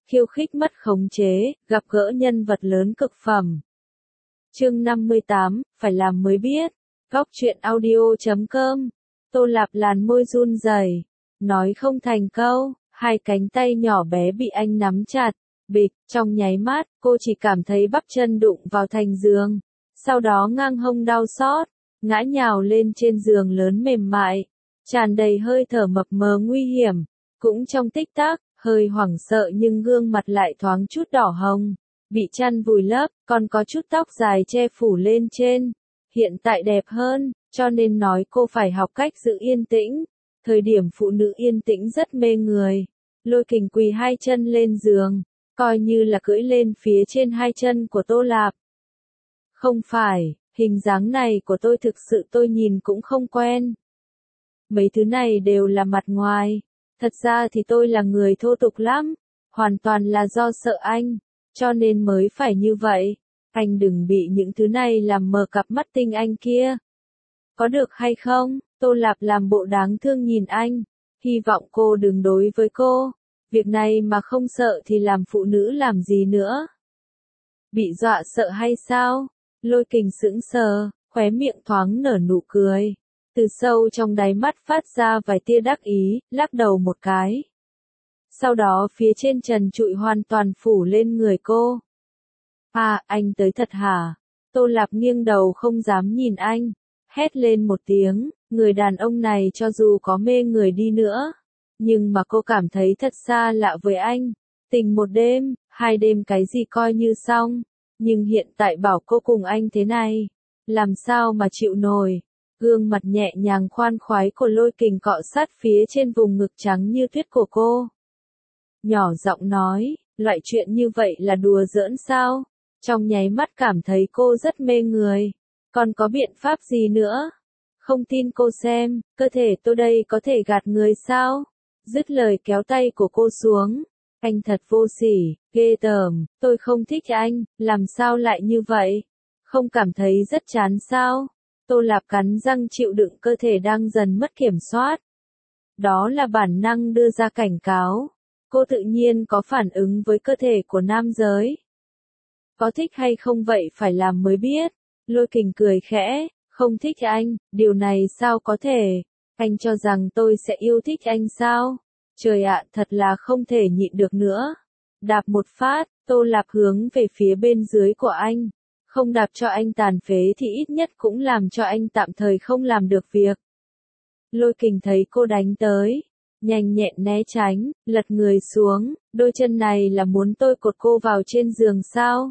khiêu khích mất khống chế, gặp gỡ nhân vật lớn cực phẩm. Chương 58, phải làm mới biết. Góc truyện audio.com. Tô Lạp làn môi run rẩy, nói không thành câu, hai cánh tay nhỏ bé bị anh nắm chặt, bịch, trong nháy mắt, cô chỉ cảm thấy bắp chân đụng vào thành giường, sau đó ngang hông đau xót, ngã nhào lên trên giường lớn mềm mại, tràn đầy hơi thở mập mờ nguy hiểm, cũng trong tích tắc, hơi hoảng sợ nhưng gương mặt lại thoáng chút đỏ hồng, bị chăn vùi lấp, còn có chút tóc dài che phủ lên trên, hiện tại đẹp hơn, cho nên nói cô phải học cách giữ yên tĩnh, thời điểm phụ nữ yên tĩnh rất mê người. Lôi Kình quỳ hai chân lên giường, coi như là cưỡi lên phía trên hai chân của Tô Lạp. Không phải, hình dáng này của tôi thực sự tôi nhìn cũng không quen. Mấy thứ này đều là mặt ngoài, thật ra thì tôi là người thô tục lắm, hoàn toàn là do sợ anh, cho nên mới phải như vậy. Anh đừng bị những thứ này làm mờ cặp mắt tinh anh kia. Có được hay không? Tô Lạp làm bộ đáng thương nhìn anh, hy vọng cô đừng đối với cô. Việc này mà không sợ thì làm phụ nữ làm gì nữa? Bị dọa sợ hay sao? Lôi Kình sững sờ, khóe miệng thoáng nở nụ cười. Từ sâu trong đáy mắt phát ra vài tia đắc ý, lắc đầu một cái. Sau đó phía trên trần trụi hoàn toàn phủ lên người cô. À, anh tới thật hả? Tô Lạp nghiêng đầu không dám nhìn anh, hét lên một tiếng, người đàn ông này cho dù có mê người đi nữa, nhưng mà cô cảm thấy thật xa lạ với anh. Tình một đêm, hai đêm cái gì coi như xong, nhưng hiện tại bảo cô cùng anh thế này, làm sao mà chịu nổi. Gương mặt nhẹ nhàng khoan khoái của Lôi Kình cọ sát phía trên vùng ngực trắng như tuyết của cô. Nhỏ giọng nói, loại chuyện như vậy là đùa giỡn sao? Trong nháy mắt cảm thấy cô rất mê người. Còn có biện pháp gì nữa? Không tin cô xem, cơ thể tôi đây có thể gạt người sao? Dứt lời kéo tay của cô xuống. Anh thật vô sỉ, ghê tởm, tôi không thích anh, làm sao lại như vậy? Không cảm thấy rất chán sao? Tô Lạp cắn răng chịu đựng cơ thể đang dần mất kiểm soát. Đó là bản năng đưa ra cảnh cáo. Cô tự nhiên có phản ứng với cơ thể của nam giới. Có thích hay không vậy phải làm mới biết. Lôi Kình cười khẽ, không thích anh, điều này sao có thể? Anh cho rằng tôi sẽ yêu thích anh sao? Trời ạ, thật là không thể nhịn được nữa. Đạp một phát, Tô Lạp hướng về phía bên dưới của anh. Không đạp cho anh tàn phế thì ít nhất cũng làm cho anh tạm thời không làm được việc. Lôi Kình thấy cô đánh tới, nhanh nhẹn né tránh, lật người xuống, đôi chân này là muốn tôi cột cô vào trên giường sao?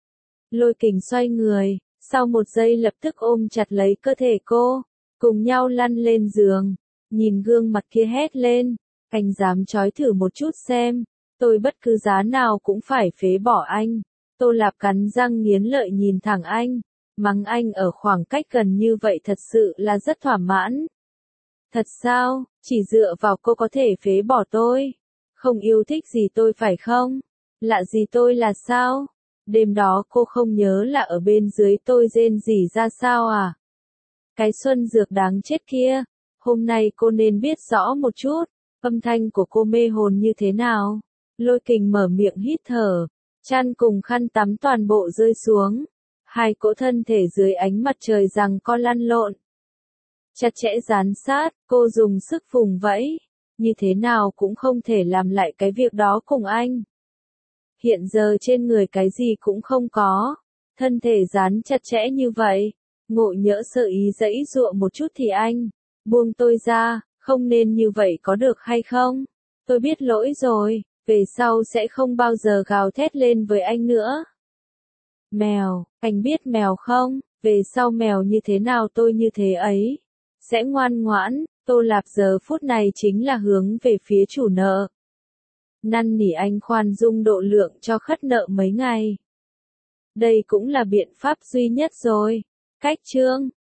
Lôi Kình xoay người, sau một giây lập tức ôm chặt lấy cơ thể cô, cùng nhau lăn lên giường, nhìn gương mặt kia hét lên, anh dám trói thử một chút xem, tôi bất cứ giá nào cũng phải phế bỏ anh. Tô Lạp cắn răng nghiến lợi nhìn thẳng anh, mắng anh ở khoảng cách gần như vậy thật sự là rất thỏa mãn. Thật sao, chỉ dựa vào cô có thể phế bỏ tôi? Không yêu thích gì tôi phải không? Lạ gì tôi là sao? Đêm đó cô không nhớ là ở bên dưới tôi rên rỉ ra sao à? Cái xuân dược đáng chết kia, hôm nay cô nên biết rõ một chút, âm thanh của cô mê hồn như thế nào? Lôi Kình mở miệng hít thở, chăn cùng khăn tắm toàn bộ rơi xuống, hai cỗ thân thể dưới ánh mặt trời giằng co lăn lộn. Chặt chẽ dán sát, cô dùng sức vùng vẫy, như thế nào cũng không thể làm lại cái việc đó cùng anh. Hiện giờ trên người cái gì cũng không có, thân thể dán chặt chẽ như vậy, ngộ nhỡ sơ ý giãy giụa một chút thì anh, buông tôi ra, không nên như vậy có được hay không? Tôi biết lỗi rồi, về sau sẽ không bao giờ gào thét lên với anh nữa. Mèo, anh biết mèo không? Về sau mèo như thế nào tôi như thế ấy. Sẽ ngoan ngoãn, Tô Lạp giờ phút này chính là hướng về phía chủ nợ. Năn nỉ anh khoan dung độ lượng cho khất nợ mấy ngày. Đây cũng là biện pháp duy nhất rồi. Cách chương